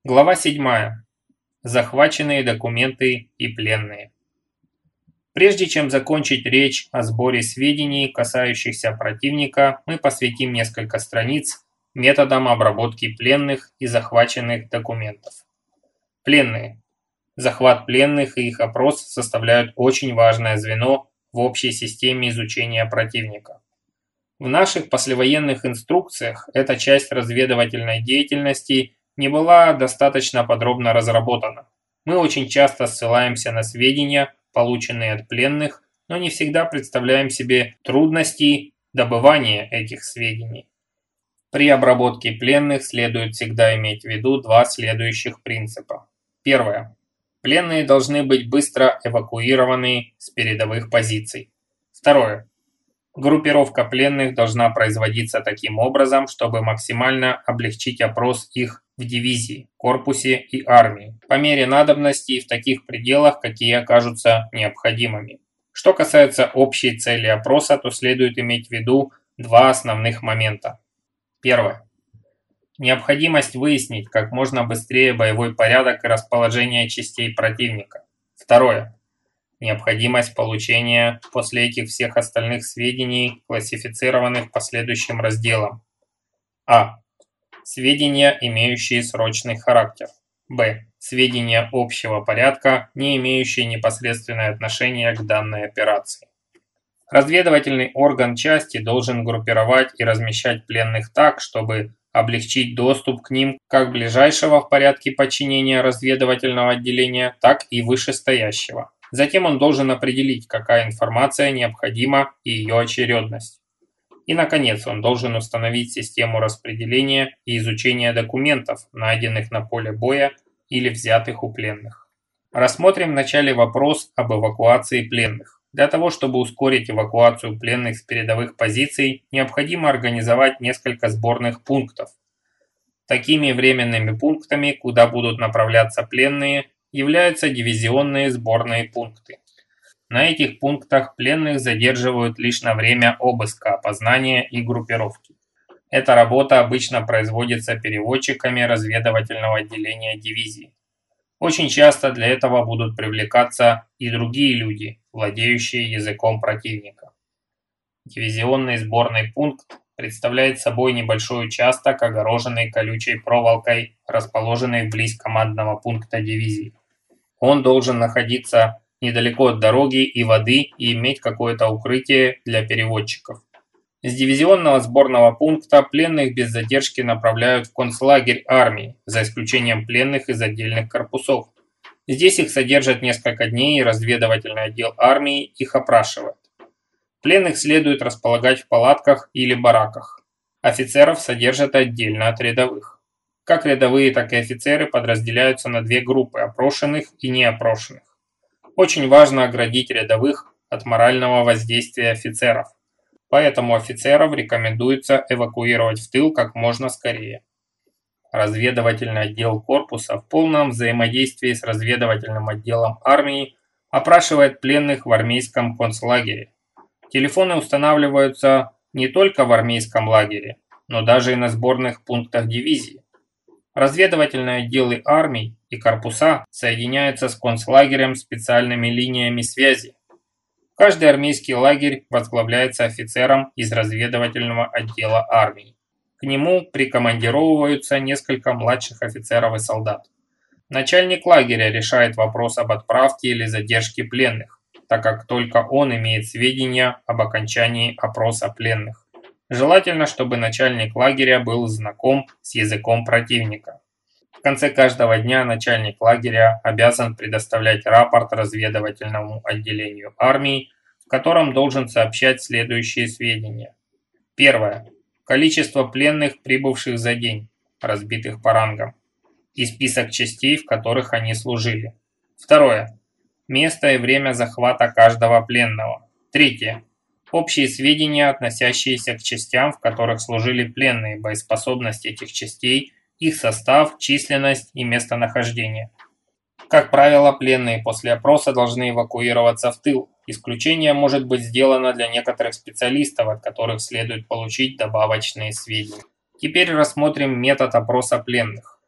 Глава 7. Захваченные документы и пленные. Прежде чем закончить речь о сборе сведений, касающихся противника, мы посвятим несколько страниц методам обработки пленных и захваченных документов. Пленные. Захват пленных и их опрос составляют очень важное звено в общей системе изучения противника. В наших послевоенных инструкциях эта часть разведывательной деятельности не была достаточно подробно разработана. Мы очень часто ссылаемся на сведения, полученные от пленных, но не всегда представляем себе трудности добывания этих сведений. При обработке пленных следует всегда иметь в виду два следующих принципа. Первое. Пленные должны быть быстро эвакуированы с передовых позиций. Второе. Группировка пленных должна производиться таким образом, чтобы максимально облегчить опрос их в дивизии, корпусе и армии, по мере надобности и в таких пределах, какие окажутся необходимыми. Что касается общей цели опроса, то следует иметь в виду два основных момента. Первое. Необходимость выяснить как можно быстрее боевой порядок и расположение частей противника. Второе. Необходимость получения после этих всех остальных сведений, классифицированных последующим разделом. А. Сведения, имеющие срочный характер. Б. Сведения общего порядка, не имеющие непосредственное отношение к данной операции. Разведывательный орган части должен группировать и размещать пленных так, чтобы облегчить доступ к ним как ближайшего в порядке подчинения разведывательного отделения, так и вышестоящего. Затем он должен определить, какая информация необходима и ее очередность. И, наконец, он должен установить систему распределения и изучения документов, найденных на поле боя или взятых у пленных. Рассмотрим вначале вопрос об эвакуации пленных. Для того, чтобы ускорить эвакуацию пленных с передовых позиций, необходимо организовать несколько сборных пунктов. Такими временными пунктами, куда будут направляться пленные, являются дивизионные сборные пункты. На этих пунктах пленных задерживают лишь на время обыска, опознания и группировки. Эта работа обычно производится переводчиками разведывательного отделения дивизии. Очень часто для этого будут привлекаться и другие люди, владеющие языком противника. Дивизионный сборный пункт представляет собой небольшой участок, огороженный колючей проволокой, расположенный вблизь командного пункта дивизии. Он должен находиться недалеко от дороги и воды и иметь какое-то укрытие для переводчиков. С дивизионного сборного пункта пленных без задержки направляют в концлагерь армии, за исключением пленных из отдельных корпусов. Здесь их содержат несколько дней, и разведывательный отдел армии их опрашивает. Пленных следует располагать в палатках или бараках. Офицеров содержат отдельно от рядовых. Как рядовые, так и офицеры подразделяются на две группы – опрошенных и неопрошенных. Очень важно оградить рядовых от морального воздействия офицеров, поэтому офицеров рекомендуется эвакуировать в тыл как можно скорее. Разведывательный отдел корпуса в полном взаимодействии с разведывательным отделом армии опрашивает пленных в армейском концлагере. Телефоны устанавливаются не только в армейском лагере, но даже и на сборных пунктах дивизии. Разведывательные отделы армий и корпуса соединяются с концлагерем специальными линиями связи. Каждый армейский лагерь возглавляется офицером из разведывательного отдела армии. К нему прикомандировываются несколько младших офицеров и солдат. Начальник лагеря решает вопрос об отправке или задержке пленных, так как только он имеет сведения об окончании опроса пленных. Желательно, чтобы начальник лагеря был знаком с языком противника. В конце каждого дня начальник лагеря обязан предоставлять рапорт разведывательному отделению армии, в котором должен сообщать следующие сведения. Первое. Количество пленных, прибывших за день, разбитых по рангам, и список частей, в которых они служили. Второе. Место и время захвата каждого пленного. Третье. Общие сведения, относящиеся к частям, в которых служили пленные, боеспособность этих частей, их состав, численность и местонахождение. Как правило, пленные после опроса должны эвакуироваться в тыл. Исключение может быть сделано для некоторых специалистов, от которых следует получить добавочные сведения. Теперь рассмотрим метод опроса пленных.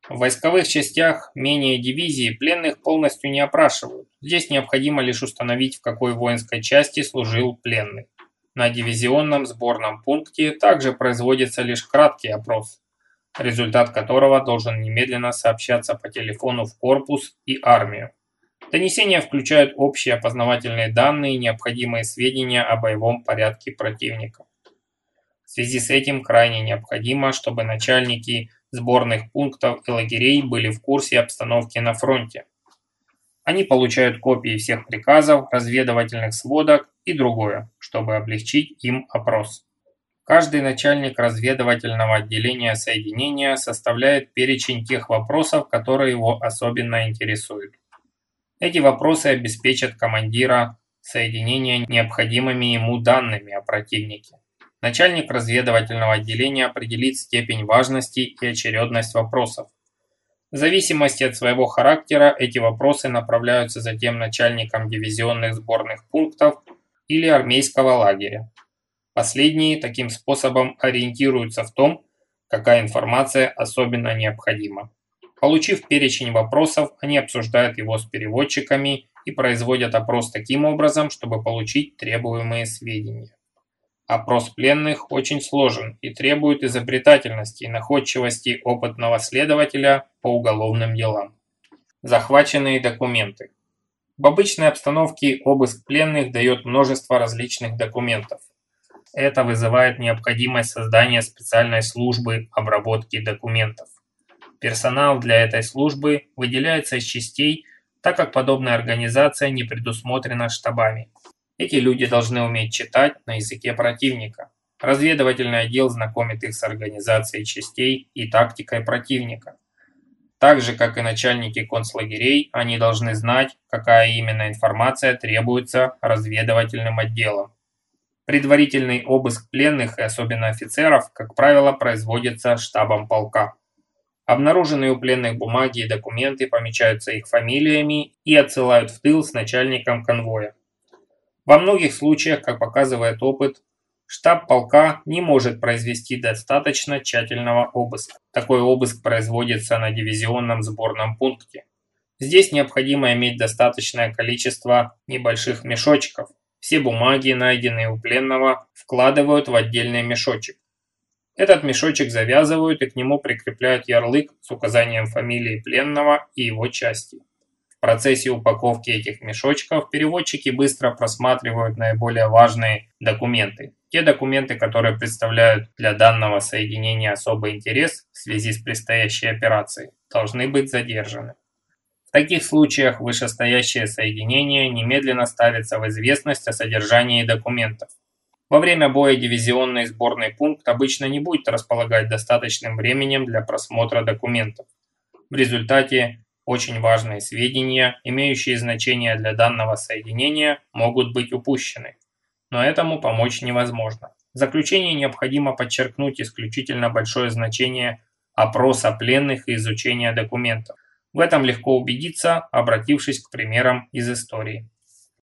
В войсковых частях менее дивизии пленных полностью не опрашивают. Здесь необходимо лишь установить, в какой воинской части служил пленный. На дивизионном сборном пункте также производится лишь краткий опрос, результат которого должен немедленно сообщаться по телефону в корпус и армию. Донесения включают общие опознавательные данные и необходимые сведения о боевом порядке противника. В связи с этим крайне необходимо, чтобы начальники сборных пунктов и лагерей были в курсе обстановки на фронте. Они получают копии всех приказов, разведывательных сводок и другое, чтобы облегчить им опрос. Каждый начальник разведывательного отделения соединения составляет перечень тех вопросов, которые его особенно интересуют. Эти вопросы обеспечат командира соединения необходимыми ему данными о противнике. Начальник разведывательного отделения определит степень важности и очередность вопросов. В зависимости от своего характера эти вопросы направляются затем начальникам дивизионных сборных пунктов или армейского лагеря. Последние таким способом ориентируются в том, какая информация особенно необходима. Получив перечень вопросов, они обсуждают его с переводчиками и производят опрос таким образом, чтобы получить требуемые сведения. Опрос пленных очень сложен и требует изобретательности и находчивости опытного следователя по уголовным делам. Захваченные документы. В обычной обстановке обыск пленных дает множество различных документов. Это вызывает необходимость создания специальной службы обработки документов. Персонал для этой службы выделяется из частей, так как подобная организация не предусмотрена штабами. Эти люди должны уметь читать на языке противника. Разведывательный отдел знакомит их с организацией частей и тактикой противника. Так же, как и начальники концлагерей, они должны знать, какая именно информация требуется разведывательным отделам. Предварительный обыск пленных и особенно офицеров, как правило, производится штабом полка. Обнаруженные у пленных бумаги и документы помечаются их фамилиями и отсылают в тыл с начальником конвоя. Во многих случаях, как показывает опыт, штаб полка не может произвести достаточно тщательного обыска. Такой обыск производится на дивизионном сборном пункте. Здесь необходимо иметь достаточное количество небольших мешочков. Все бумаги, найденные у пленного, вкладывают в отдельный мешочек. Этот мешочек завязывают и к нему прикрепляют ярлык с указанием фамилии пленного и его части. В процессе упаковки этих мешочков переводчики быстро просматривают наиболее важные документы. Те документы, которые представляют для данного соединения особый интерес в связи с предстоящей операцией, должны быть задержаны. В таких случаях вышестоящее соединение немедленно ставится в известность о содержании документов. Во время боя дивизионный сборный пункт обычно не будет располагать достаточным временем для просмотра документов. В результате очень важные сведения, имеющие значение для данного соединения, могут быть упущены. Но этому помочь невозможно. В заключение необходимо подчеркнуть исключительно большое значение опроса пленных и изучения документов. В этом легко убедиться, обратившись к примерам из истории.